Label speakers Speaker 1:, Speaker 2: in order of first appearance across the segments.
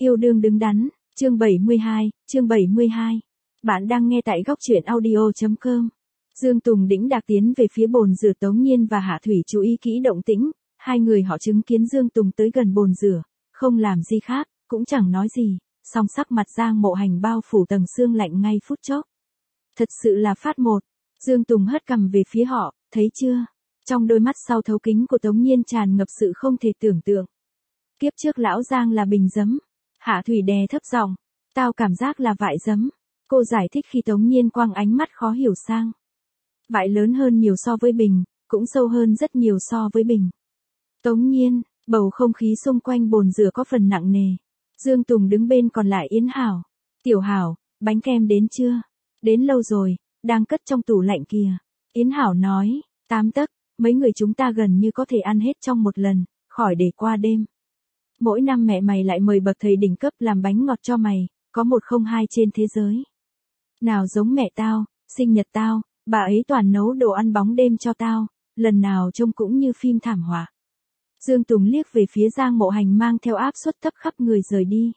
Speaker 1: Yêu đương đứng đắn, chương 72. Bạn đang nghe tại góc truyện audio.com. Dương Tùng đĩnh đạc tiến về phía bồn rửa. Tống Nhiên và Hạ Thủy chú ý kỹ động tĩnh, hai người họ chứng kiến Dương Tùng tới gần bồn rửa, không làm gì khác, cũng chẳng nói gì, song sắc mặt Giang Mộ Hành bao phủ tầng sương lạnh ngay phút chốc. Thật sự là phát một. Dương Tùng hất cằm về phía họ, thấy chưa? Trong đôi mắt sau thấu kính của Tống Nhiên tràn ngập sự không thể tưởng tượng. Kiếp trước lão Giang là bình giấm. Hạ Thủy đè thấp giọng, tao cảm giác là vại giấm. Cô giải thích khi Tống Nhiên quăng ánh mắt khó hiểu sang. Vại lớn hơn nhiều so với bình, cũng sâu hơn rất nhiều so với bình. Tống Nhiên, bầu không khí xung quanh bồn rửa có phần nặng nề. Dương Tùng đứng bên còn lại Yến Hảo. Tiểu Hảo, bánh kem đến chưa? Đến lâu rồi, đang cất trong tủ lạnh kìa. Yến Hảo nói, 8 tấc, mấy người chúng ta gần như có thể ăn hết trong một lần, khỏi để qua đêm. Mỗi năm mẹ mày lại mời bậc thầy đỉnh cấp làm bánh ngọt cho mày, có 102 trên thế giới. Nào giống mẹ tao, sinh nhật tao, bà ấy toàn nấu đồ ăn bóng đêm cho tao, lần nào trông cũng như phim thảm họa. Dương Tùng liếc về phía Giang Mộ Hành mang theo áp suất thấp khắp người rời đi.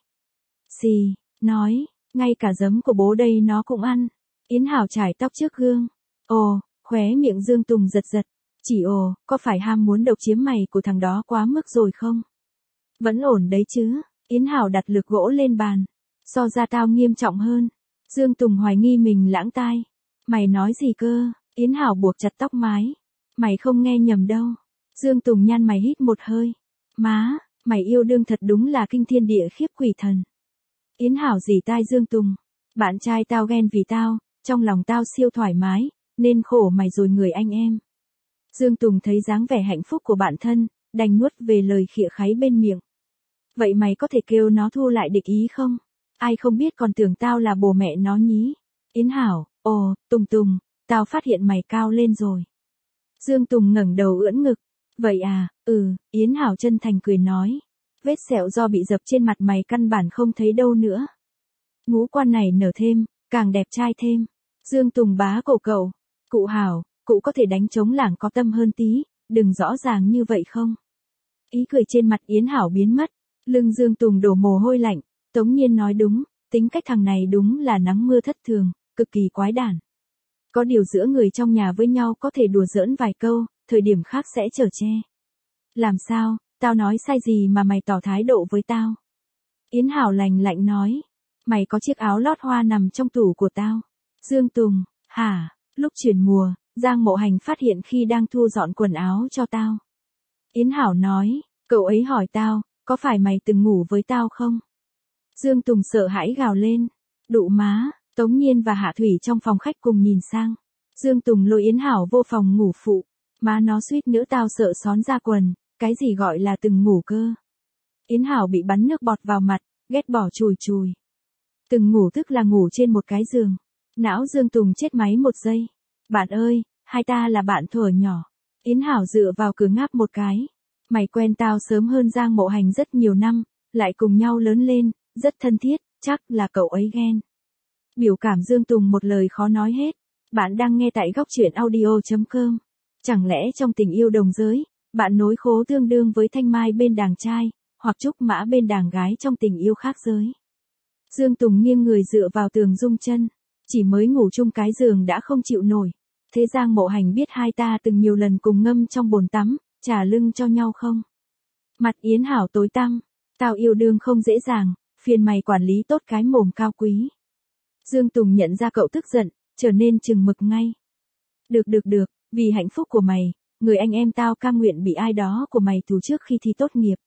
Speaker 1: Xì, nói, ngay cả giấm của bố đây nó cũng ăn. Yến Hảo chải tóc trước gương. Ồ, khóe miệng Dương Tùng giật giật. Chỉ có phải ham muốn độc chiếm mày của thằng đó quá mức rồi không? Vẫn ổn đấy chứ. Yến Hảo đặt lược gỗ lên bàn. So ra tao nghiêm trọng hơn. Dương Tùng hoài nghi mình lãng tai. Mày nói gì cơ? Yến Hảo buộc chặt tóc mái. Mày không nghe nhầm đâu. Dương Tùng nhăn mày hít một hơi. Má, mày yêu đương thật đúng là kinh thiên địa khiếp quỷ thần. Yến Hảo rỉ tai Dương Tùng. Bạn trai tao ghen vì tao, trong lòng tao siêu thoải mái, nên khổ mày rồi người anh em. Dương Tùng thấy dáng vẻ hạnh phúc của bạn thân, đành nuốt về lời khịa kháy bên miệng. Vậy mày có thể kêu nó thu lại địch ý không? Ai không biết còn tưởng tao là bồ mẹ nó nhí. Yến Hảo, Tùng, tao phát hiện mày cao lên rồi. Dương Tùng ngẩng đầu ưỡn ngực. Vậy à, Yến Hảo chân thành cười nói. Vết sẹo do bị dập trên mặt mày căn bản không thấy đâu nữa. Ngũ quan này nở thêm, càng đẹp trai thêm. Dương Tùng bá cổ cậu. Cụ Hảo, cụ có thể đánh trống lảng có tâm hơn tí, đừng rõ ràng như vậy không? Ý cười trên mặt Yến Hảo biến mất. Lưng Dương Tùng đổ mồ hôi lạnh. Tống Nhiên nói đúng, tính cách thằng này đúng là nắng mưa thất thường, cực kỳ quái đản. Có điều giữa người trong nhà với nhau có thể đùa giỡn vài câu, thời điểm khác sẽ chở che. Làm sao, tao nói sai gì mà mày tỏ thái độ với tao? Yến Hảo lạnh lạnh nói. Mày có chiếc áo lót hoa nằm trong tủ của tao. Dương Tùng, hả? Lúc chuyển mùa, Giang Mộ Hành phát hiện khi đang thu dọn quần áo cho tao. Yến Hảo nói, cậu ấy hỏi tao, có phải mày từng ngủ với tao không? Dương Tùng sợ hãi gào lên. Đụ má, Tống Nhiên và Hạ Thủy trong phòng khách cùng nhìn sang. Dương Tùng lôi Yến Hảo vô phòng ngủ phụ. Má nó suýt nữa tao sợ xón ra quần, cái gì gọi là từng ngủ cơ? Yến Hảo bị bắn nước bọt vào mặt, ghét bỏ chùi chùi. Từng ngủ tức là ngủ trên một cái giường. Não Dương Tùng chết máy một giây. Bạn ơi, hai ta là bạn thuở nhỏ. Yến Hảo dựa vào cửa ngáp một cái. Mày quen tao sớm hơn Giang Mộ Hành rất nhiều năm, lại cùng nhau lớn lên, rất thân thiết, chắc là cậu ấy ghen. Biểu cảm Dương Tùng một lời khó nói hết. Bạn đang nghe tại góc truyện audio.com. Chẳng lẽ trong tình yêu đồng giới, bạn nối khố tương đương với thanh mai bên đàng trai, hoặc trúc mã bên đàng gái trong tình yêu khác giới? Dương Tùng nghiêng người dựa vào tường rung chân. Chỉ mới ngủ chung cái giường đã không chịu nổi. Thế Giang Mộ Hành biết hai ta từng nhiều lần cùng ngâm trong bồn tắm, trả lưng cho nhau không? Mặt Yến Hảo tối tăm. Tao yêu đương không dễ dàng, phiền mày quản lý tốt cái mồm cao quý. Dương Tùng nhận ra cậu tức giận, trở nên chừng mực ngay. Được, vì hạnh phúc của mày, người anh em tao cam nguyện bị ai đó của mày tù trước khi thi tốt nghiệp.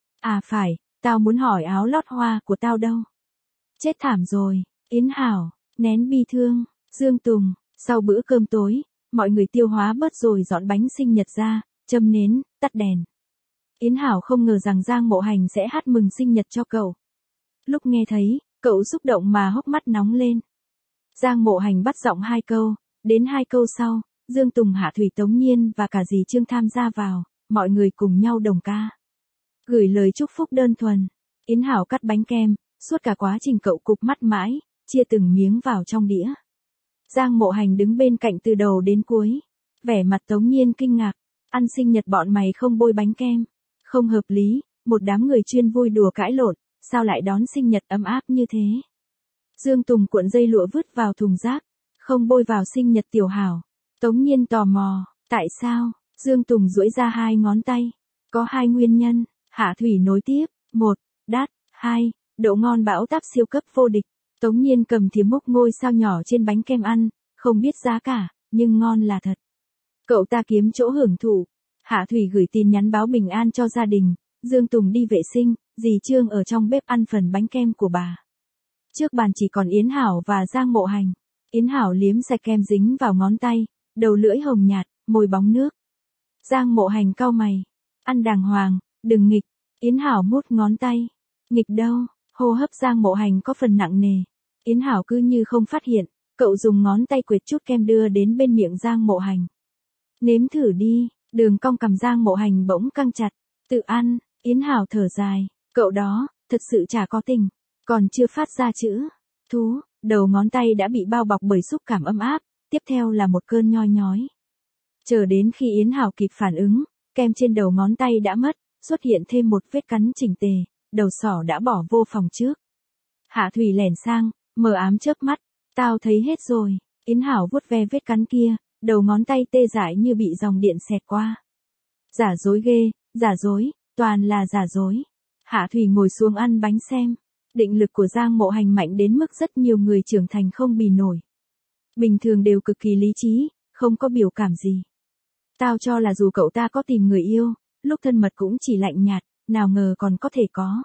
Speaker 1: À phải, tao muốn hỏi áo lót hoa của tao đâu? Chết thảm rồi. Yến Hảo, nén bi thương. Dương Tùng, sau bữa cơm tối, mọi người tiêu hóa bớt rồi dọn bánh sinh nhật ra, châm nến, tắt đèn. Yến Hảo không ngờ rằng Giang Mộ Hành sẽ hát mừng sinh nhật cho cậu. Lúc nghe thấy, cậu xúc động mà hốc mắt nóng lên. Giang Mộ Hành bắt giọng 2 câu, đến 2 câu sau, Dương Tùng, Hạ Thủy, Tống Nhiên và cả dì Trương tham gia vào, mọi người cùng nhau đồng ca. Gửi lời chúc phúc đơn thuần. Yến Hảo cắt bánh kem, suốt cả quá trình cậu cụp mắt mãi, chia từng miếng vào trong đĩa. Giang Mộ Hành đứng bên cạnh từ đầu đến cuối. Vẻ mặt Tống Nhiên kinh ngạc. Ăn sinh nhật bọn mày không bôi bánh kem. Không hợp lý, một đám người chuyên vui đùa cãi lộn, sao lại đón sinh nhật ấm áp như thế? Dương Tùng cuộn dây lụa vứt vào thùng rác, không bôi vào sinh nhật Tiểu Hảo. Tống Nhiên tò mò, tại sao? Dương Tùng duỗi ra 2 ngón tay. Có 2 nguyên nhân, Hạ Thủy nối tiếp, 1, đắt, 2, độ ngon bão táp siêu cấp vô địch. Tống Nhiên cầm thìa múc ngôi sao nhỏ trên bánh kem ăn, không biết giá cả, nhưng ngon là thật. Cậu ta kiếm chỗ hưởng thụ. Hạ Thủy gửi tin nhắn báo bình an cho gia đình, Dương Tùng đi vệ sinh, dì Trương ở trong bếp ăn phần bánh kem của bà. Trước bàn chỉ còn Yến Hảo và Giang Mộ Hành. Yến Hảo liếm sạch kem dính vào ngón tay, đầu lưỡi hồng nhạt, môi bóng nước. Giang Mộ Hành cau mày, ăn đàng hoàng, đừng nghịch. Yến Hảo mút ngón tay. Nghịch đâu? Hô hấp Giang Mộ Hành có phần nặng nề. Yến Hảo cứ như không phát hiện, cậu dùng ngón tay quệt chút kem đưa đến bên miệng Giang Mộ Hành. Nếm thử đi, đường cong cằm Giang Mộ Hành bỗng căng chặt. Tự ăn, Yến Hảo thở dài, cậu đó, thật sự chả có tình. Còn chưa phát ra chữ thú, đầu ngón tay đã bị bao bọc bởi xúc cảm ấm áp, tiếp theo là một cơn nhoi nhói. Chờ đến khi Yến Hảo kịp phản ứng, kem trên đầu ngón tay đã mất, xuất hiện thêm một vết cắn chỉnh tề, đầu sỏ đã bỏ vô phòng trước. Hạ Thủy lẻn sang, mờ ám chớp mắt, tao thấy hết rồi. Yến Hảo vuốt ve vết cắn kia, đầu ngón tay tê dại như bị dòng điện xẹt qua. Giả dối ghê, giả dối, toàn là giả dối. Hạ Thủy ngồi xuống ăn bánh xem. Định lực của Giang Mộ Hành mạnh đến mức rất nhiều người trưởng thành không bì nổi. Bình thường đều cực kỳ lý trí, không có biểu cảm gì. Tao cho là dù cậu ta có tìm người yêu, lúc thân mật cũng chỉ lạnh nhạt, nào ngờ còn có thể có.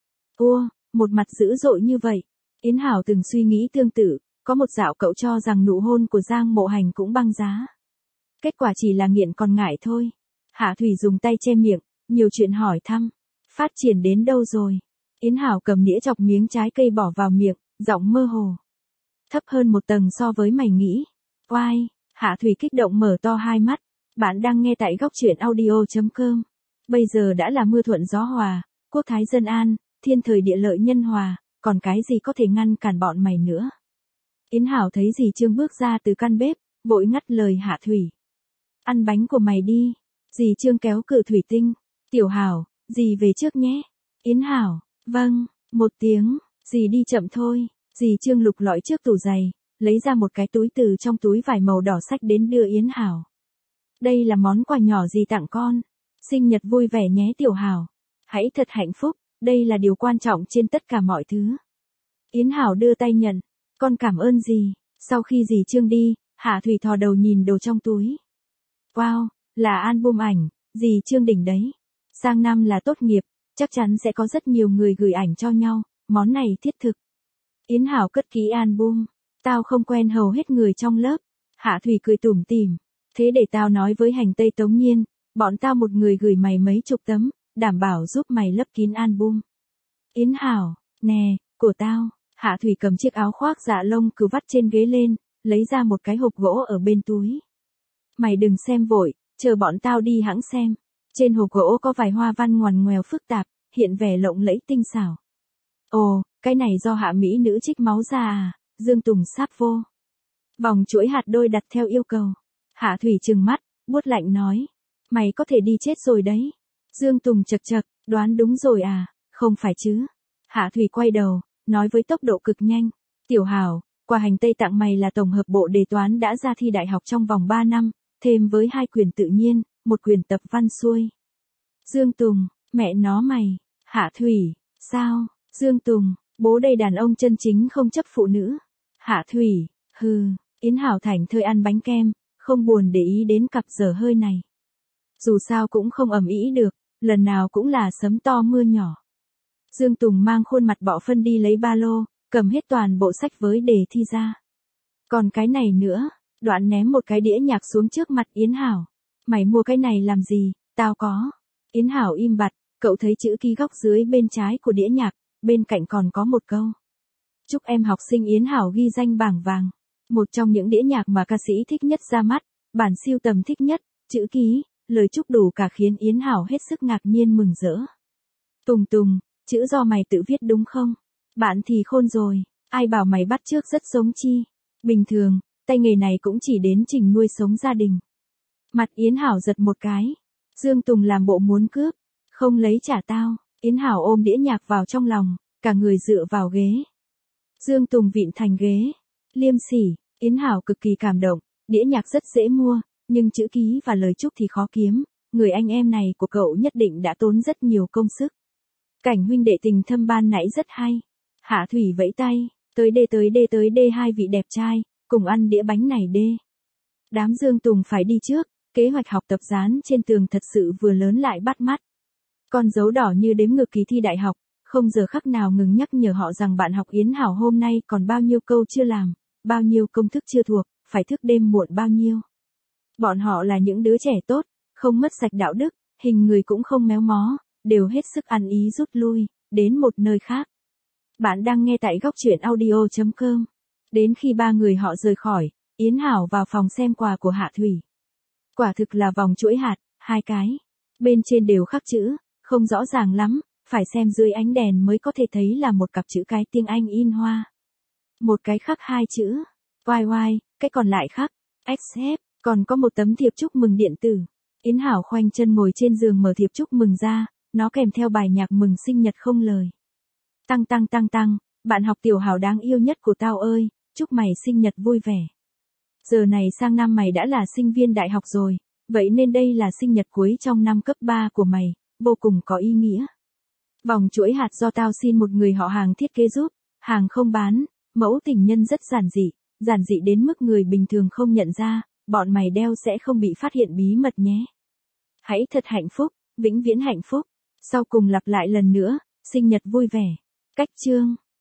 Speaker 1: Một mặt dữ dội như vậy. Yến Hảo từng suy nghĩ tương tự, có một dạo cậu cho rằng nụ hôn của Giang Mộ Hành cũng băng giá. Kết quả chỉ là nghiện còn ngại thôi. Hạ Thủy dùng tay che miệng, nhiều chuyện hỏi thăm. Phát triển đến đâu rồi? Yến Hảo cầm nĩa chọc miếng trái cây bỏ vào miệng, giọng mơ hồ. Thấp hơn một tầng so với mày nghĩ. Oai, Hạ Thủy kích động mở to hai mắt. Bạn đang nghe tại góc truyện audio.com. Bây giờ đã là mưa thuận gió hòa, quốc thái dân an, thiên thời địa lợi nhân hòa, còn cái gì có thể ngăn cản bọn mày nữa. Yến Hảo thấy dì Trương bước ra từ căn bếp, vội ngắt lời Hạ Thủy. Ăn bánh của mày đi. Dì Trương kéo cự thủy tinh. Tiểu Hảo, dì về trước nhé. Yến Hảo, vâng, một tiếng, dì đi chậm thôi. Dì Trương lục lọi trước tủ giày, lấy ra một cái túi từ trong túi vải màu đỏ xách đến đưa Yến Hảo. Đây là món quà nhỏ dì tặng con. Sinh nhật vui vẻ nhé Tiểu Hảo. Hãy thật hạnh phúc, đây là điều quan trọng trên tất cả mọi thứ. Yến Hảo đưa tay nhận. Con cảm ơn dì. Sau khi dì Trương đi, Hạ Thủy thò đầu nhìn đồ trong túi. Wow, là album ảnh, dì Trương đỉnh đấy. Sang năm là tốt nghiệp, chắc chắn sẽ có rất nhiều người gửi ảnh cho nhau, món này thiết thực. Yến Hảo cất kỹ album. Tao không quen hầu hết người trong lớp. Hạ Thủy cười tủm tỉm. Thế để tao nói với hành tây Tống Nhiên, bọn tao một người gửi mày mấy chục tấm, đảm bảo giúp mày lấp kín album. Yến Hảo, nè, của tao. Hạ Thủy cầm chiếc áo khoác dạ lông cứ vắt trên ghế lên, lấy ra một cái hộp gỗ ở bên túi. Mày đừng xem vội, chờ bọn tao đi hãng xem. Trên hộp gỗ có vài hoa văn ngoằn ngoèo phức tạp, hiện vẻ lộng lẫy tinh xảo. Ồ, cái này do hạ mỹ nữ trích máu ra à? Dương Tùng sáp vô. Vòng chuỗi hạt đôi đặt theo yêu cầu. Hạ Thủy trừng mắt, buốt lạnh nói. Mày có thể đi chết rồi đấy. Dương Tùng chật chật, đoán đúng rồi à, không phải chứ. Hạ Thủy quay đầu, nói với tốc độ cực nhanh. Tiểu Hảo, quà hành tây tặng mày là tổng hợp bộ đề toán đã ra thi đại học trong vòng 3 năm, thêm với 2 quyển tự nhiên, 1 quyển tập văn xuôi. Dương Tùng, mẹ nó mày. Hạ Thủy, sao? Dương Tùng, bố đây đàn ông chân chính không chấp phụ nữ. Hạ Thủy, hừ. Yến Hảo thảnh thơi ăn bánh kem, không buồn để ý đến cặp dở hơi này. Dù sao cũng không ầm ĩ được, lần nào cũng là sấm to mưa nhỏ. Dương Tùng mang khuôn mặt bọ phân đi lấy ba lô, cầm hết toàn bộ sách với đề thi ra. Còn cái này nữa, Đoạn ném một cái đĩa nhạc xuống trước mặt Yến Hảo. Mày mua cái này làm gì, tao có. Yến Hảo im bặt, cậu thấy chữ ký góc dưới bên trái của đĩa nhạc, bên cạnh còn có một câu. Chúc em học sinh Yến Hảo ghi danh bảng vàng. Một trong những đĩa nhạc mà ca sĩ thích nhất ra mắt, bản siêu tầm thích nhất, chữ ký, lời chúc đủ cả khiến Yến Hảo hết sức ngạc nhiên mừng rỡ. Tùng Tùng, chữ do mày tự viết đúng không? Bạn thì khôn rồi, ai bảo mày bắt chước rất giống chi. Bình thường, tay nghề này cũng chỉ đến trình nuôi sống gia đình. Mặt Yến Hảo giật một cái. Dương Tùng làm bộ muốn cướp. Không lấy trả tao. Yến Hảo ôm đĩa nhạc vào trong lòng, cả người dựa vào ghế. Dương Tùng vịn thành ghế, liêm sỉ, Yến Hảo cực kỳ cảm động, đĩa nhạc rất dễ mua, nhưng chữ ký và lời chúc thì khó kiếm, người anh em này của cậu nhất định đã tốn rất nhiều công sức. Cảnh huynh đệ tình thâm ban nãy rất hay. Hạ Thủy vẫy tay, tới đê hai vị đẹp trai, cùng ăn đĩa bánh này đê. Đám Dương Tùng phải đi trước, kế hoạch học tập dán trên tường thật sự vừa lớn lại bắt mắt. Con dấu đỏ như đếm ngược kỳ thi đại học, không giờ khắc nào ngừng nhắc nhở họ rằng bạn học Yến Hảo hôm nay còn bao nhiêu câu chưa làm, bao nhiêu công thức chưa thuộc, phải thức đêm muộn bao nhiêu. Bọn họ là những đứa trẻ tốt, không mất sạch đạo đức, hình người cũng không méo mó, đều hết sức ăn ý rút lui, đến một nơi khác. Bạn đang nghe tại góc truyện audio.com. Đến khi ba người họ rời khỏi, Yến Hảo vào phòng xem quà của Hạ Thủy. Quả thực là vòng chuỗi hạt, 2 cái. Bên trên đều khắc chữ, không rõ ràng lắm, phải xem dưới ánh đèn mới có thể thấy là một cặp chữ cái tiếng Anh in hoa. Một cái khắc 2 chữ, YY, cái còn lại khắc, accept, còn có một tấm thiệp chúc mừng điện tử. Yến Hảo khoanh chân ngồi trên giường mở thiệp chúc mừng ra, nó kèm theo bài nhạc mừng sinh nhật không lời. Tăng, bạn học tiểu Hảo đáng yêu nhất của tao ơi, chúc mày sinh nhật vui vẻ. Giờ này sang năm mày đã là sinh viên đại học rồi, vậy nên đây là sinh nhật cuối trong năm cấp 3 của mày, vô cùng có ý nghĩa. Vòng chuỗi hạt do tao xin một người họ hàng thiết kế giúp, hàng không bán, mẫu tình nhân rất giản dị đến mức người bình thường không nhận ra, bọn mày đeo sẽ không bị phát hiện bí mật nhé. Hãy thật hạnh phúc, vĩnh viễn hạnh phúc. Sau cùng lặp lại lần nữa, sinh nhật vui vẻ. Cách chương